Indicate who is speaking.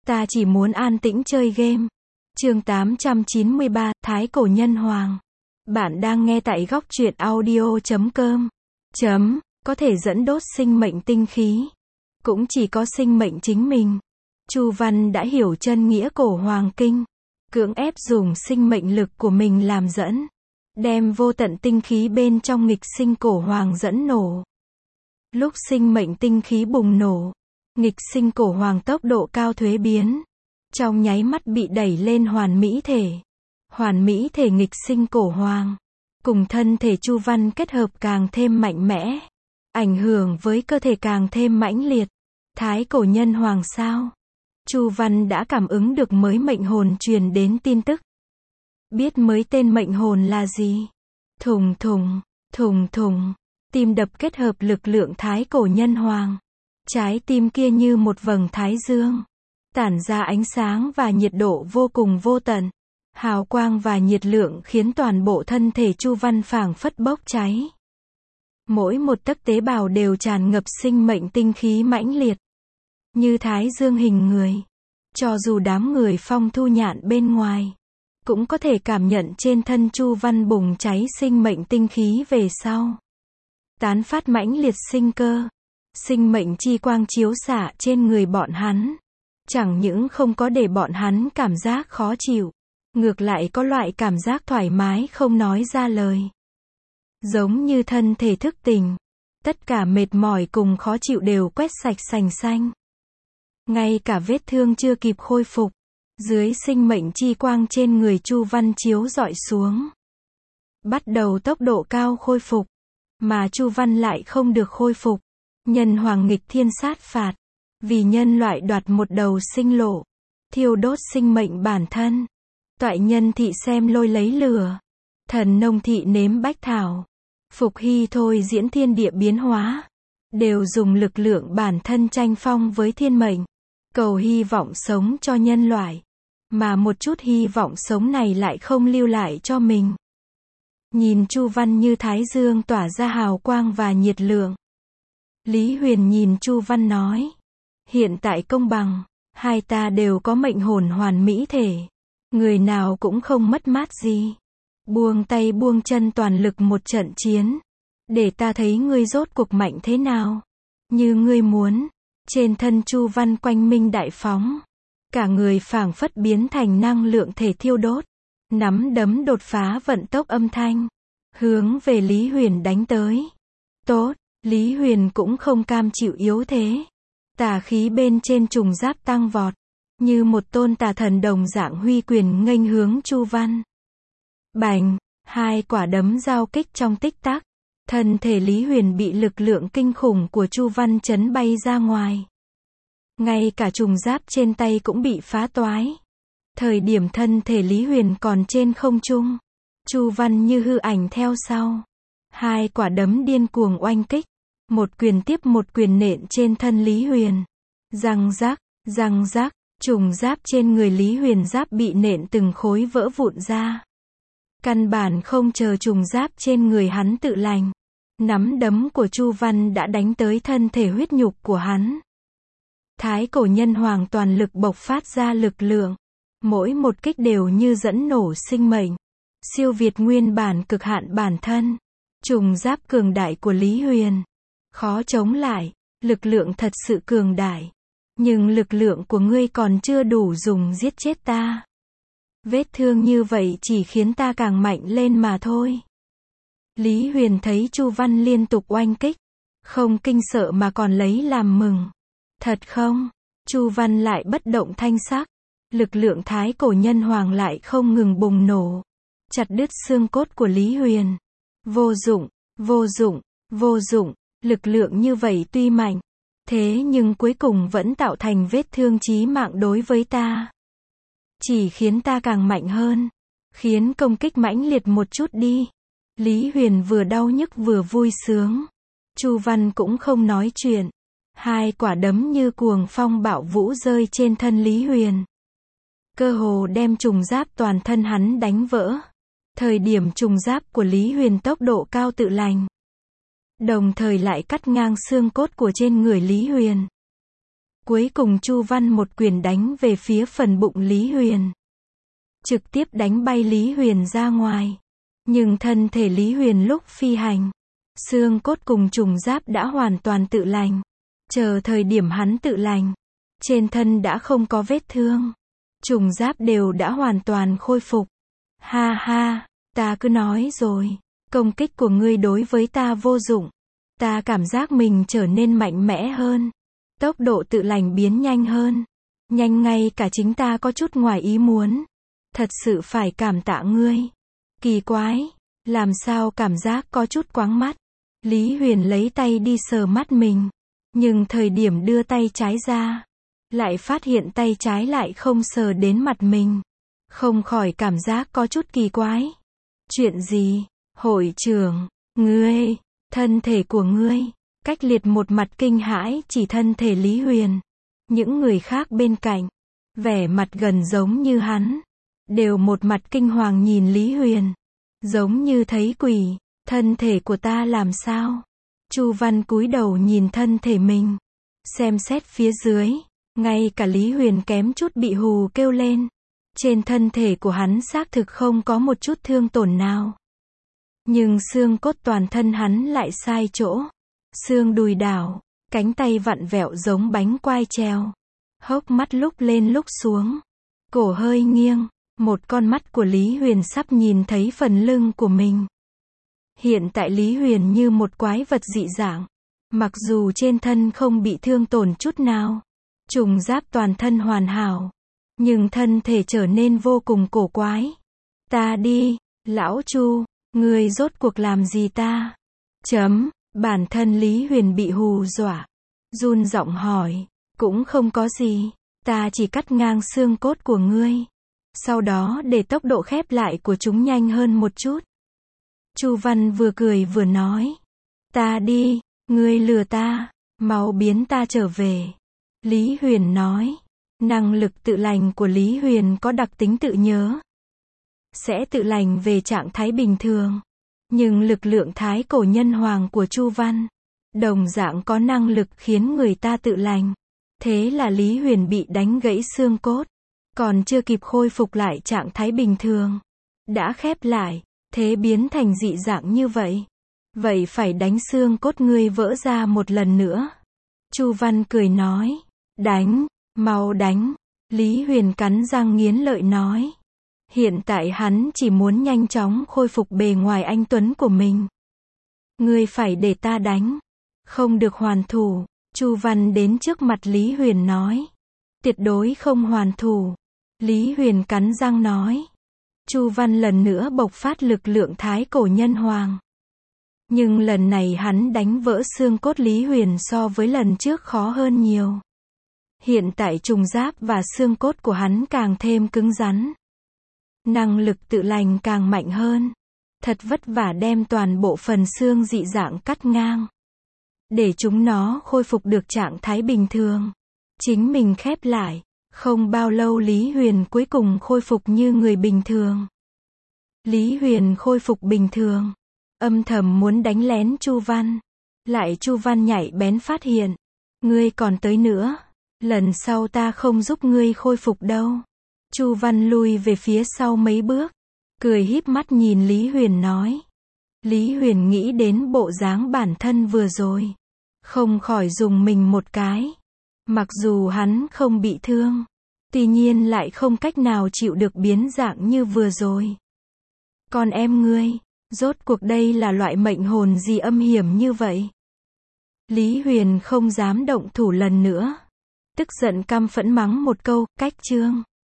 Speaker 1: Ta chỉ muốn an tĩnh chơi game. Chương 893, Thái Cổ Nhân Hoàng. Bạn đang nghe tại góc truyện audio.com. Có thể dẫn đốt sinh mệnh tinh khí. Cũng chỉ có sinh mệnh chính mình. Chu Văn đã hiểu chân nghĩa cổ hoàng kinh. Cưỡng ép dùng sinh mệnh lực của mình làm dẫn. Đem vô tận tinh khí bên trong nghịch sinh cổ hoàng dẫn nổ. Lúc sinh mệnh tinh khí bùng nổ, nghịch sinh cổ hoàng tốc độ cao thuế biến. Trong nháy mắt bị đẩy lên hoàn mỹ thể. Hoàn mỹ thể nghịch sinh cổ hoàng. Cùng thân thể Chu Văn kết hợp càng thêm mạnh mẽ. Ảnh hưởng với cơ thể càng thêm mãnh liệt. Thái cổ nhân hoàng sao? Chu Văn đã cảm ứng được mới mệnh hồn truyền đến tin tức. Biết mới tên mệnh hồn là gì? Thùng thùng, thùng thùng. Tim đập kết hợp lực lượng thái cổ nhân hoàng. Trái tim kia như một vầng thái dương. Tản ra ánh sáng và nhiệt độ vô cùng vô tận. Hào quang và nhiệt lượng khiến toàn bộ thân thể Chu Văn phảng phất bốc cháy. Mỗi một tấc tế bào đều tràn ngập sinh mệnh tinh khí mãnh liệt. Như thái dương hình người. Cho dù đám người Phong Thu Nhạn bên ngoài, cũng có thể cảm nhận trên thân Chu Văn bùng cháy sinh mệnh tinh khí về sau. Tán phát mãnh liệt sinh cơ. Sinh mệnh chi quang chiếu xạ trên người bọn hắn. Chẳng những không có để bọn hắn cảm giác khó chịu. Ngược lại có loại cảm giác thoải mái không nói ra lời. Giống như thân thể thức tỉnh. Tất cả mệt mỏi cùng khó chịu đều quét sạch sành xanh. Ngay cả vết thương chưa kịp khôi phục. Dưới sinh mệnh chi quang trên người Chu Văn chiếu rọi xuống. Bắt đầu tốc độ cao khôi phục. Mà Chu Văn lại không được khôi phục. Nhân hoàng nghịch thiên sát phạt. Vì nhân loại đoạt một đầu sinh lộ. Thiêu đốt sinh mệnh bản thân. Toại nhân thị xem lôi lấy lửa. Thần nông thị nếm bách thảo. Phục hy thôi diễn thiên địa biến hóa. Đều dùng lực lượng bản thân tranh phong với thiên mệnh. Cầu hy vọng sống cho nhân loại. Mà một chút hy vọng sống này lại không lưu lại cho mình. Nhìn Chu Văn như thái dương tỏa ra hào quang và nhiệt lượng. Lý Huyền nhìn Chu Văn nói. Hiện tại công bằng. Hai ta đều có mệnh hồn hoàn mỹ thể. Người nào cũng không mất mát gì. Buông tay buông chân toàn lực một trận chiến. Để ta thấy ngươi rốt cuộc mạnh thế nào. Như ngươi muốn. Trên thân Chu Văn quanh minh đại phóng. Cả người phảng phất biến thành năng lượng thể thiêu đốt. Nắm đấm đột phá vận tốc âm thanh. Hướng về Lý Huyền đánh tới. Tốt, Lý Huyền cũng không cam chịu yếu thế. Tà khí bên trên trùng giáp tăng vọt. Như một tôn tà thần đồng dạng huy quyền nghênh hướng Chu Văn. Bành, hai quả đấm giao kích trong tích tắc. Thân thể Lý Huyền bị lực lượng kinh khủng của Chu Văn chấn bay ra ngoài. Ngay cả trùng giáp trên tay cũng bị phá toái. Thời điểm thân thể Lý Huyền còn trên không trung. Chu Văn như hư ảnh theo sau. Hai quả đấm điên cuồng oanh kích. Một quyền tiếp một quyền nện trên thân Lý Huyền. Răng rắc, trùng giáp trên người Lý Huyền giáp bị nện từng khối vỡ vụn ra. Căn bản không chờ trùng giáp trên người hắn tự lành. Nắm đấm của Chu Văn đã đánh tới thân thể huyết nhục của hắn. Thái cổ nhân hoàng toàn lực bộc phát ra lực lượng. Mỗi một kích đều như dẫn nổ sinh mệnh. Siêu việt nguyên bản cực hạn bản thân. Trùng giáp cường đại của Lý Huyền. Khó chống lại. Lực lượng thật sự cường đại. Nhưng lực lượng của ngươi còn chưa đủ dùng giết chết ta. Vết thương như vậy chỉ khiến ta càng mạnh lên mà thôi. Lý Huyền thấy Chu Văn liên tục oanh kích. Không kinh sợ mà còn lấy làm mừng. Thật không? Chu Văn lại bất động thanh sắc. Lực lượng thái cổ nhân hoàng lại không ngừng bùng nổ. Chặt đứt xương cốt của Lý Huyền. Vô dụng, vô dụng, vô dụng. Lực lượng như vậy tuy mạnh. Thế nhưng cuối cùng vẫn tạo thành vết thương chí mạng đối với ta. Chỉ khiến ta càng mạnh hơn. Khiến công kích mãnh liệt một chút đi. Lý Huyền vừa đau nhức vừa vui sướng. Chu Văn cũng không nói chuyện. Hai quả đấm như cuồng phong bạo vũ rơi trên thân Lý Huyền. Cơ hồ đem trùng giáp toàn thân hắn đánh vỡ. Thời điểm trùng giáp của Lý Huyền tốc độ cao tự lành. Đồng thời lại cắt ngang xương cốt của trên người Lý Huyền. Cuối cùng Chu Văn một quyền đánh về phía phần bụng Lý Huyền. Trực tiếp đánh bay Lý Huyền ra ngoài. Nhưng thân thể Lý Huyền lúc phi hành, xương cốt cùng trùng giáp đã hoàn toàn tự lành. Chờ thời điểm hắn tự lành, trên thân đã không có vết thương. Trùng giáp đều đã hoàn toàn khôi phục. Ha ha, ta cứ nói rồi, công kích của ngươi đối với ta vô dụng. Ta cảm giác mình trở nên mạnh mẽ hơn. Tốc độ tự lành biến nhanh hơn. Nhanh ngay cả chính ta có chút ngoài ý muốn. Thật sự phải cảm tạ ngươi. Kỳ quái, làm sao cảm giác có chút quáng mắt. Lý Huyền lấy tay đi sờ mắt mình. Nhưng thời điểm đưa tay trái ra, lại phát hiện tay trái lại không sờ đến mặt mình. Không khỏi cảm giác có chút kỳ quái. Chuyện gì? Hội trưởng, ngươi, thân thể của ngươi. Cách liệt một mặt kinh hãi chỉ thân thể Lý Huyền. Những người khác bên cạnh, vẻ mặt gần giống như hắn, đều một mặt kinh hoàng nhìn Lý Huyền. Giống như thấy quỷ, thân thể của ta làm sao? Chu Văn cúi đầu nhìn thân thể mình. Xem xét phía dưới, ngay cả Lý Huyền kém chút bị hù kêu lên. Trên thân thể của hắn xác thực không có một chút thương tổn nào. Nhưng xương cốt toàn thân hắn lại sai chỗ. Xương đùi đảo, cánh tay vặn vẹo giống bánh quai treo. Hốc mắt lúc lên lúc xuống. Cổ hơi nghiêng, một con mắt của Lý Huyền sắp nhìn thấy phần lưng của mình. Hiện tại Lý Huyền như một quái vật dị dạng. Mặc dù trên thân không bị thương tổn chút nào, trùng giáp toàn thân hoàn hảo, nhưng thân thể trở nên vô cùng cổ quái. Ta đi, lão Chu, ngươi rốt cuộc làm gì ta? Bản thân Lý Huyền bị hù dọa, run giọng hỏi, cũng không có gì, ta chỉ cắt ngang xương cốt của ngươi. Sau đó để tốc độ khép lại của chúng nhanh hơn một chút. Chu Văn vừa cười vừa nói, ta đi, ngươi lừa ta, mau biến ta trở về. Lý Huyền nói, năng lực tự lành của Lý Huyền có đặc tính tự nhớ. Sẽ tự lành về trạng thái bình thường. Nhưng lực lượng thái cổ nhân hoàng của Chu Văn, đồng dạng có năng lực khiến người ta tự lành. Thế là Lý Huyền bị đánh gãy xương cốt. Còn chưa kịp khôi phục lại trạng thái bình thường. Đã khép lại, thế biến thành dị dạng như vậy. Vậy phải đánh xương cốt ngươi vỡ ra một lần nữa. Chu Văn cười nói, đánh, mau đánh. Lý Huyền cắn răng nghiến lợi nói. Hiện tại hắn chỉ muốn nhanh chóng khôi phục bề ngoài anh tuấn của mình. Ngươi phải để ta đánh. Không được hoàn thủ. Chu Văn đến trước mặt Lý Huyền nói. Tuyệt đối không hoàn thủ. Lý Huyền cắn răng nói. Chu Văn lần nữa bộc phát lực lượng thái cổ nhân hoàng. Nhưng lần này hắn đánh vỡ xương cốt Lý Huyền so với lần trước khó hơn nhiều. Hiện tại trùng giáp và xương cốt của hắn càng thêm cứng rắn. Năng lực tự lành càng mạnh hơn. Thật vất vả đem toàn bộ phần xương dị dạng cắt ngang. Để chúng nó khôi phục được trạng thái bình thường. Chính mình khép lại. Không bao lâu Lý Huyền cuối cùng khôi phục như người bình thường. Lý Huyền khôi phục bình thường. Âm thầm muốn đánh lén Chu Văn. Lại Chu Văn nhạy bén phát hiện. Ngươi còn tới nữa. Lần sau ta không giúp ngươi khôi phục đâu. Chu Văn lui về phía sau mấy bước. Cười híp mắt nhìn Lý Huyền nói. Lý Huyền nghĩ đến bộ dáng bản thân vừa rồi. Không khỏi dùng mình một cái. Mặc dù hắn không bị thương. Tuy nhiên lại không cách nào chịu được biến dạng như vừa rồi. Con em ngươi, rốt cuộc đây là loại mệnh hồn gì âm hiểm như vậy? Lý Huyền không dám động thủ lần nữa. Tức giận căm phẫn mắng một câu, cách chương.